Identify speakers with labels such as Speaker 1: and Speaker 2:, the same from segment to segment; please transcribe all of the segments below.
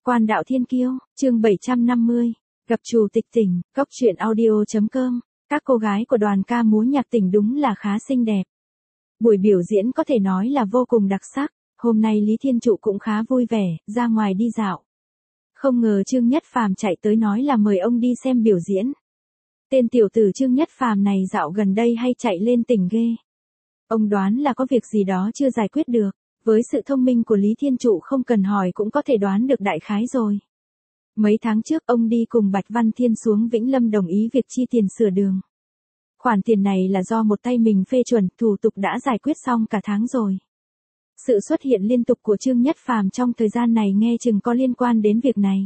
Speaker 1: Quan đạo thiên kiêu, chương 750, gặp chủ tịch tỉnh, góc truyện audio.com, các cô gái của đoàn ca múa nhạc tỉnh đúng là khá xinh đẹp. Buổi biểu diễn có thể nói là vô cùng đặc sắc, hôm nay Lý Thiên Trụ cũng khá vui vẻ, ra ngoài đi dạo. Không ngờ Trương Nhất Phàm chạy tới nói là mời ông đi xem biểu diễn. Tên tiểu tử Trương Nhất Phàm này dạo gần đây hay chạy lên tỉnh ghê. Ông đoán là có việc gì đó chưa giải quyết được. Với sự thông minh của Lý Thiên Trụ không cần hỏi cũng có thể đoán được đại khái rồi. Mấy tháng trước ông đi cùng Bạch Văn Thiên xuống Vĩnh Lâm đồng ý việc chi tiền sửa đường. Khoản tiền này là do một tay mình phê chuẩn, thủ tục đã giải quyết xong cả tháng rồi. Sự xuất hiện liên tục của Trương Nhất Phàm trong thời gian này nghe chừng có liên quan đến việc này.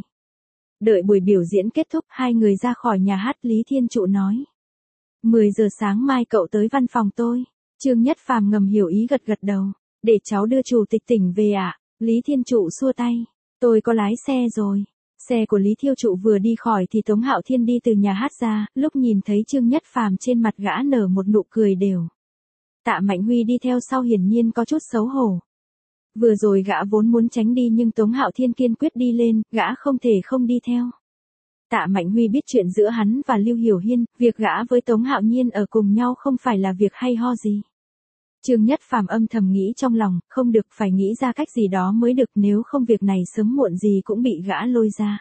Speaker 1: Đợi buổi biểu diễn kết thúc, hai người ra khỏi nhà hát. Lý Thiên Trụ nói: 10 giờ sáng mai cậu tới văn phòng tôi. Trương Nhất Phàm ngầm hiểu ý gật đầu. Để cháu đưa chủ tịch tỉnh về ạ. Lý Thiên Trụ xua tay. Tôi có lái xe rồi. Xe của Lý Thiên Trụ vừa đi khỏi thì Tống Hạo Thiên đi từ nhà hát ra, lúc nhìn thấy Trương Nhất Phàm trên mặt gã nở một nụ cười đều. Tạ Mạnh Huy đi theo sau hiển nhiên có chút xấu hổ. Vừa rồi gã vốn muốn tránh đi nhưng Tống Hạo Thiên kiên quyết đi lên, gã không thể không đi theo. Tạ Mạnh Huy biết chuyện giữa hắn và Lưu Hiểu Hiên, việc gã với Tống Hạo Nhiên ở cùng nhau không phải là việc hay ho gì. Trương Nhất Phàm âm thầm nghĩ trong lòng, không được, phải nghĩ ra cách gì đó mới được, nếu không việc này sớm muộn gì cũng bị gã lôi ra.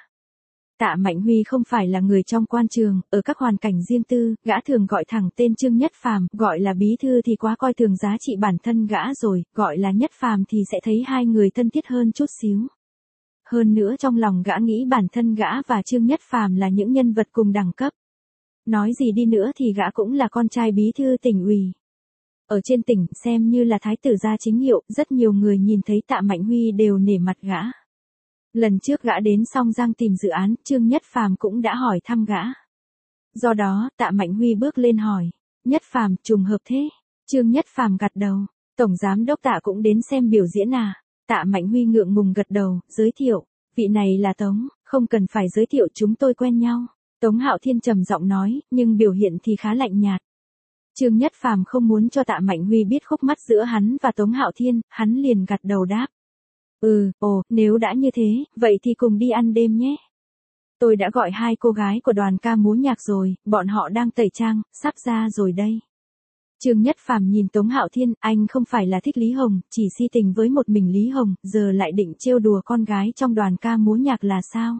Speaker 1: Tạ Mạnh Huy không phải là người trong quan trường, ở các hoàn cảnh riêng tư, gã thường gọi thẳng tên Trương Nhất Phàm, gọi là bí thư thì quá coi thường giá trị bản thân gã rồi, gọi là Nhất Phàm thì sẽ thấy hai người thân thiết hơn chút xíu. Hơn nữa trong lòng gã nghĩ bản thân gã và Trương Nhất Phàm là những nhân vật cùng đẳng cấp. Nói gì đi nữa thì gã cũng là con trai bí thư tỉnh ủy. Ở trên tỉnh, xem như là thái tử gia chính hiệu, rất nhiều người nhìn thấy Tạ Mạnh Huy đều nể mặt gã. Lần trước gã đến Song Giang tìm dự án, Trương Nhất Phàm cũng đã hỏi thăm gã. Do đó, Tạ Mạnh Huy bước lên hỏi: Nhất Phàm, trùng hợp thế? Trương Nhất Phàm gật đầu: Tổng giám đốc Tạ cũng đến xem biểu diễn à? Tạ Mạnh Huy ngượng ngùng gật đầu, giới thiệu: Vị này là Tống. Không cần phải giới thiệu, chúng tôi quen nhau. Tống Hạo Thiên trầm giọng nói, nhưng biểu hiện thì khá lạnh nhạt. Trương Nhất Phàm không muốn cho Tạ Mạnh Huy biết khúc mắc giữa hắn và Tống Hạo Thiên, hắn liền gật đầu đáp: Nếu đã như thế, vậy thì cùng đi ăn đêm nhé. Tôi đã gọi hai cô gái của đoàn ca múa nhạc rồi, bọn họ đang tẩy trang, sắp ra rồi đây. Trương Nhất Phàm nhìn Tống Hạo Thiên, anh không phải là thích Lý Hồng, chỉ si tình với một mình Lý Hồng, giờ lại định trêu đùa con gái trong đoàn ca múa nhạc là sao?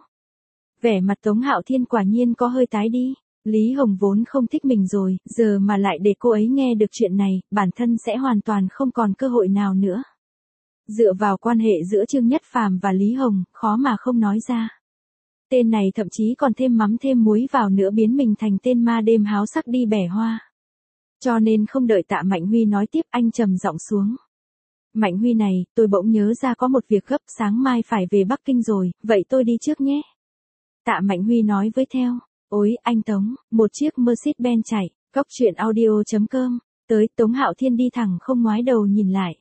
Speaker 1: Vẻ mặt Tống Hạo Thiên quả nhiên có hơi tái đi. Lý Hồng vốn không thích mình rồi, giờ mà lại để cô ấy nghe được chuyện này, bản thân sẽ hoàn toàn không còn cơ hội nào nữa. Dựa vào quan hệ giữa Trương Nhất Phàm và Lý Hồng, khó mà không nói ra. Tên này thậm chí còn thêm mắm thêm muối vào nữa, biến mình thành tên ma đêm háo sắc đi bẻ hoa. Cho nên không đợi Tạ Mạnh Huy nói tiếp, anh trầm giọng xuống: Mạnh Huy này, tôi bỗng nhớ ra có một việc gấp, sáng mai phải về Bắc Kinh rồi, vậy tôi đi trước nhé. Tạ Mạnh Huy nói với theo: Ôi, anh Tống, một chiếc Mercedes-Benz chạy, góc truyện audio.com, tới. Tống Hạo Thiên đi thẳng không ngoái đầu nhìn lại.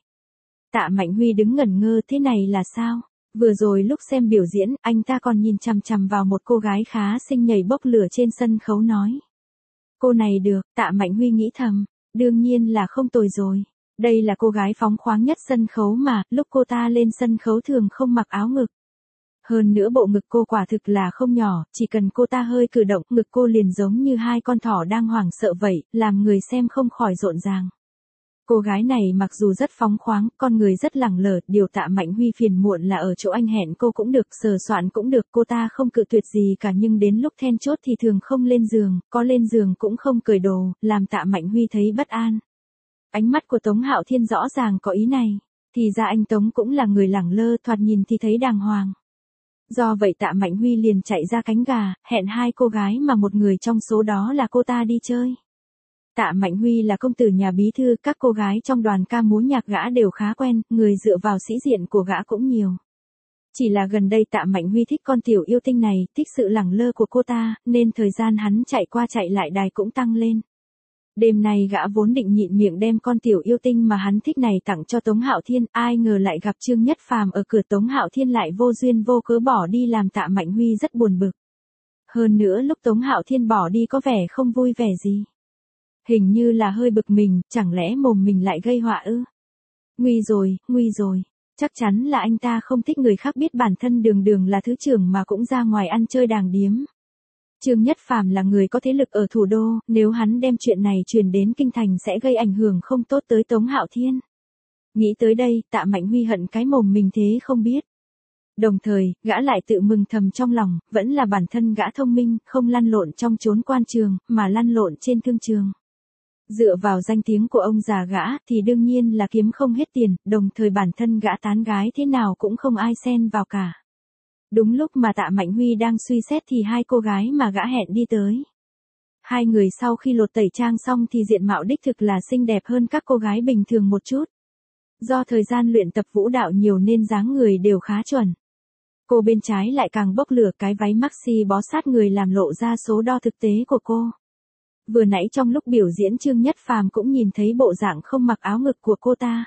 Speaker 1: Tạ Mạnh Huy đứng ngẩn ngơ, thế này là sao? Vừa rồi lúc xem biểu diễn, anh ta còn nhìn chằm chằm vào một cô gái khá xinh nhảy bốc lửa trên sân khấu nói. Cô này được, Tạ Mạnh Huy nghĩ thầm, đương nhiên là không tồi rồi. Đây là cô gái phóng khoáng nhất sân khấu mà, lúc cô ta lên sân khấu thường không mặc áo ngực. Hơn nữa bộ ngực cô quả thực là không nhỏ, chỉ cần cô ta hơi cử động, ngực cô liền giống như hai con thỏ đang hoảng sợ vậy, làm người xem không khỏi rộn ràng. Cô gái này mặc dù rất phóng khoáng, con người rất lẳng lờ, điều Tạ Mạnh Huy phiền muộn là ở chỗ anh hẹn cô cũng được, sờ soạn cũng được, cô ta không cự tuyệt gì cả, nhưng đến lúc then chốt thì thường không lên giường, có lên giường cũng không cởi đồ, làm Tạ Mạnh Huy thấy bất an. Ánh mắt của Tống Hạo Thiên rõ ràng có ý này, thì ra anh Tống cũng là người lẳng lơ, thoạt nhìn thì thấy đàng hoàng. Do vậy Tạ Mạnh Huy liền chạy ra cánh gà, hẹn hai cô gái mà một người trong số đó là cô ta đi chơi. Tạ Mạnh Huy là công tử nhà bí thư, các cô gái trong đoàn ca múa nhạc gã đều khá quen, người dựa vào sĩ diện của gã cũng nhiều. Chỉ là gần đây Tạ Mạnh Huy thích con tiểu yêu tinh này, thích sự lẳng lơ của cô ta, nên thời gian hắn chạy qua chạy lại đài cũng tăng lên. Đêm nay gã vốn định nhịn miệng đem con tiểu yêu tinh mà hắn thích này tặng cho Tống Hạo Thiên, ai ngờ lại gặp Trương Nhất Phàm ở cửa, Tống Hạo Thiên lại vô duyên vô cớ bỏ đi làm Tạ Mạnh Huy rất buồn bực. Hơn nữa lúc Tống Hạo Thiên bỏ đi có vẻ không vui vẻ gì. Hình như là hơi bực mình, chẳng lẽ mồm mình lại gây họa ư? Nguy rồi, nguy rồi. Chắc chắn là anh ta không thích người khác biết bản thân đường đường là thứ trưởng mà cũng ra ngoài ăn chơi đàng điếm. Trương Nhất Phàm là người có thế lực ở thủ đô, nếu hắn đem chuyện này truyền đến kinh thành sẽ gây ảnh hưởng không tốt tới Tống Hạo Thiên. Nghĩ tới đây, Tạ Mạnh Huy hận cái mồm mình thế không biết. Đồng thời, gã lại tự mừng thầm trong lòng, vẫn là bản thân gã thông minh, không lăn lộn trong chốn quan trường, mà lăn lộn trên thương trường. Dựa vào danh tiếng của ông già gã thì đương nhiên là kiếm không hết tiền, đồng thời bản thân gã tán gái thế nào cũng không ai xen vào cả. Đúng lúc mà Tạ Mạnh Huy đang suy xét thì hai cô gái mà gã hẹn đi tới. Hai người sau khi lột tẩy trang xong thì diện mạo đích thực là xinh đẹp hơn các cô gái bình thường một chút. Do thời gian luyện tập vũ đạo nhiều nên dáng người đều khá chuẩn. Cô bên trái lại càng bốc lửa, cái váy maxi bó sát người làm lộ ra số đo thực tế của cô. Vừa nãy trong lúc biểu diễn Trương Nhất Phàm cũng nhìn thấy bộ dạng không mặc áo ngực của cô ta.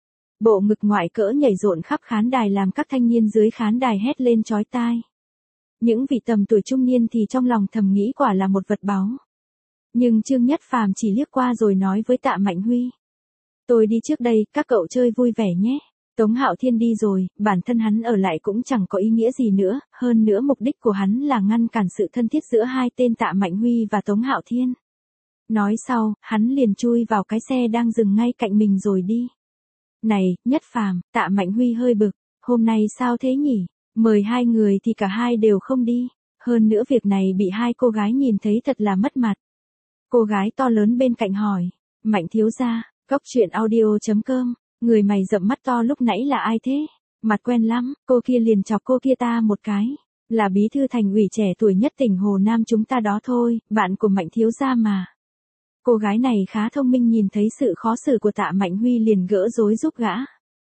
Speaker 1: Bộ ngực ngoại cỡ nhảy rộn khắp khán đài làm các thanh niên dưới khán đài hét lên chói tai. Những vị tầm tuổi trung niên thì trong lòng thầm nghĩ quả là một vật báu. Nhưng Trương Nhất Phàm chỉ liếc qua rồi nói với Tạ Mạnh Huy. Tôi đi trước đây, các cậu chơi vui vẻ nhé. Tống Hạo Thiên đi rồi, bản thân hắn ở lại cũng chẳng có ý nghĩa gì nữa, hơn nữa mục đích của hắn là ngăn cản sự thân thiết giữa hai tên Tạ Mạnh Huy và Tống Hạo Thiên. Nói sau, hắn liền chui vào cái xe đang dừng ngay cạnh mình rồi đi. Này, Nhất Phàm, Tạ Mạnh Huy hơi bực, hôm nay sao thế nhỉ? Mời hai người thì cả hai đều không đi. Hơn nữa việc này bị hai cô gái nhìn thấy thật là mất mặt. Cô gái to lớn bên cạnh hỏi, Mạnh thiếu gia, Cóc Truyện Audio.com, người mày rậm mắt to lúc nãy là ai thế? Mặt quen lắm, cô kia liền chọc cô kia ta một cái. Là bí thư thành ủy trẻ tuổi nhất tỉnh Hồ Nam chúng ta đó thôi, bạn của Mạnh thiếu gia mà. Cô gái này khá thông minh, nhìn thấy sự khó xử của Tạ Mạnh Huy liền gỡ rối giúp gã.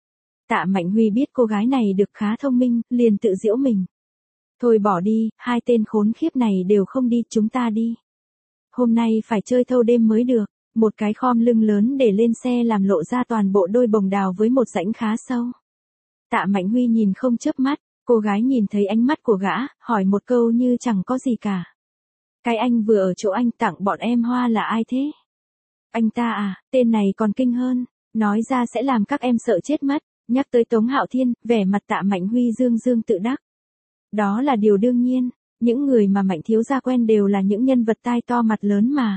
Speaker 1: Tạ Mạnh Huy biết cô gái này được khá thông minh, liền tự giễu mình. Thôi bỏ đi, hai tên khốn khiếp này đều không đi, chúng ta đi. Hôm nay phải chơi thâu đêm mới được. Một cái khom lưng lớn để lên xe làm lộ ra toàn bộ đôi bồng đào với một rãnh khá sâu. Tạ Mạnh Huy nhìn không chớp mắt, cô gái nhìn thấy ánh mắt của gã, hỏi một câu như chẳng có gì cả. Cái anh vừa ở chỗ anh tặng bọn em hoa là ai thế? Anh ta à, tên này còn kinh hơn, nói ra sẽ làm các em sợ chết mất. Nhắc tới Tống Hạo Thiên, vẻ mặt Tạ Mạnh Huy dương dương tự đắc. Đó là điều đương nhiên, những người mà Mạnh thiếu gia quen đều là những nhân vật tai to mặt lớn mà.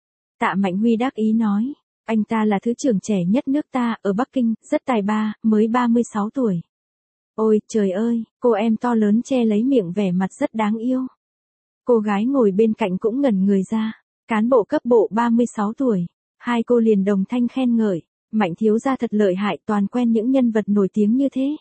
Speaker 1: Tạ Mạnh Huy đắc ý nói, anh ta là thứ trưởng trẻ nhất nước ta, ở Bắc Kinh, rất tài ba, mới 36 tuổi. Ôi, trời ơi, cô em to lớn che lấy miệng vẻ mặt rất đáng yêu. Cô gái ngồi bên cạnh cũng ngẩn người ra, cán bộ cấp bộ 36 tuổi. Hai cô liền đồng thanh khen ngợi, Mạnh thiếu gia thật lợi hại, toàn quen những nhân vật nổi tiếng như thế.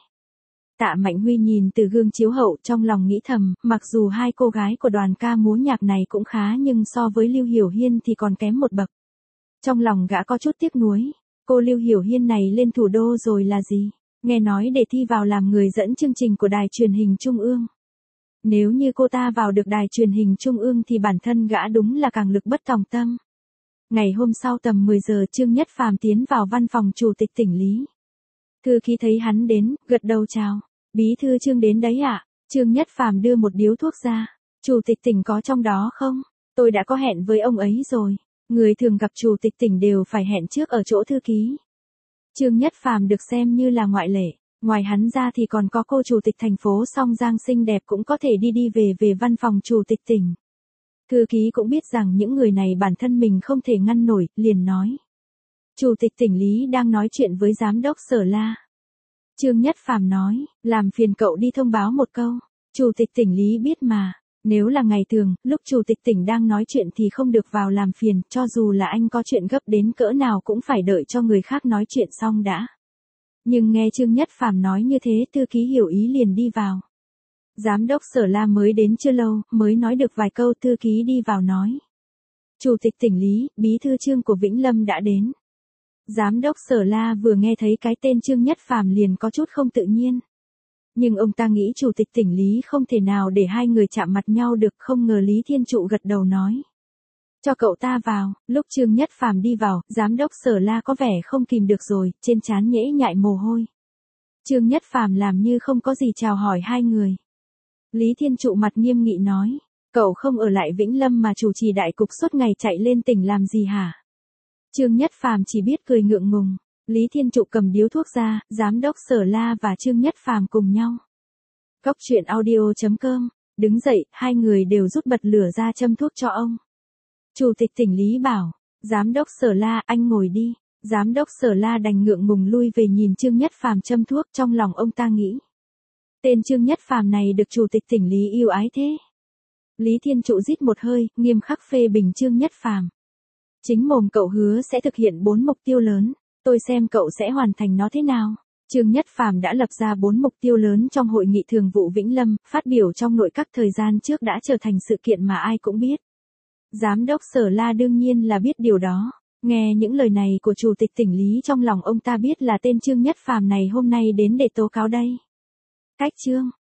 Speaker 1: Tạ Mạnh Huy nhìn từ gương chiếu hậu trong lòng nghĩ thầm, mặc dù hai cô gái của đoàn ca múa nhạc này cũng khá nhưng so với Lưu Hiểu Hiên thì còn kém một bậc. Trong lòng gã có chút tiếc nuối, cô Lưu Hiểu Hiên này lên thủ đô rồi là gì? Nghe nói để thi vào làm người dẫn chương trình của đài truyền hình Trung ương. Nếu như cô ta vào được đài truyền hình Trung ương thì bản thân gã đúng là càng lực bất tòng tâm. Ngày hôm sau tầm 10 giờ Trương Nhất Phàm tiến vào văn phòng chủ tịch tỉnh Lý. Thư ký thấy hắn đến, gật đầu chào. Bí thư Trương đến đấy ạ. Trương Nhất Phàm đưa một điếu thuốc ra. Chủ tịch tỉnh có trong đó không? Tôi đã có hẹn với ông ấy rồi. Người thường gặp chủ tịch tỉnh đều phải hẹn trước ở chỗ thư ký. Trương Nhất Phàm được xem như là ngoại lệ. Ngoài hắn ra thì còn có cô chủ tịch thành phố Song Giang xinh đẹp cũng có thể đi về văn phòng chủ tịch tỉnh. Thư ký cũng biết rằng những người này bản thân mình không thể ngăn nổi, liền nói. Chủ tịch tỉnh Lý đang nói chuyện với giám đốc Sở La. Trương Nhất Phàm nói, làm phiền cậu đi thông báo một câu. Chủ tịch tỉnh Lý biết mà, nếu là ngày thường, lúc chủ tịch tỉnh đang nói chuyện thì không được vào làm phiền, cho dù là anh có chuyện gấp đến cỡ nào cũng phải đợi cho người khác nói chuyện xong đã. Nhưng nghe Trương Nhất Phàm nói như thế, thư ký hiểu ý liền đi vào. Giám đốc Sở La mới đến chưa lâu, mới nói được vài câu, thư ký đi vào nói. Chủ tịch tỉnh Lý, bí thư Trương của Vĩnh Lâm đã đến. Giám đốc Sở La vừa nghe thấy cái tên Trương Nhất Phàm liền có chút không tự nhiên. Nhưng ông ta nghĩ chủ tịch tỉnh Lý không thể nào để hai người chạm mặt nhau được, không ngờ Lý Thiên Trụ gật đầu nói. Cho cậu ta vào. Lúc Trương Nhất Phàm đi vào, giám đốc Sở La có vẻ không kìm được rồi, trên trán nhễ nhại mồ hôi. Trương Nhất Phàm làm như không có gì chào hỏi hai người. Lý Thiên Trụ mặt nghiêm nghị nói, cậu không ở lại Vĩnh Lâm mà chủ trì đại cục suốt ngày chạy lên tỉnh làm gì hả? Trương Nhất Phàm chỉ biết cười ngượng ngùng. Lý Thiên Trụ cầm điếu thuốc ra, giám đốc Sở La và Trương Nhất Phàm cùng nhau. Cốc truyện audio.com, đứng dậy, hai người đều rút bật lửa ra châm thuốc cho ông. Chủ tịch tỉnh Lý bảo, giám đốc Sở La, anh ngồi đi. Giám đốc Sở La đành ngượng ngùng lui về nhìn Trương Nhất Phàm châm thuốc, trong lòng ông ta nghĩ. Tên Trương Nhất Phàm này được chủ tịch tỉnh Lý yêu ái thế. Lý Thiên Trụ rít một hơi, nghiêm khắc phê bình Trương Nhất Phàm. Chính mồm cậu hứa sẽ thực hiện 4 mục tiêu lớn, tôi xem cậu sẽ hoàn thành nó thế nào. Trương Nhất Phàm đã lập ra 4 mục tiêu lớn trong hội nghị thường vụ Vĩnh Lâm, phát biểu trong nội các thời gian trước đã trở thành sự kiện mà ai cũng biết. Giám đốc Sở La đương nhiên là biết điều đó. Nghe những lời này của chủ tịch tỉnh Lý, trong lòng ông ta biết là tên Trương Nhất Phàm này hôm nay đến để tố cáo đây. Cách chương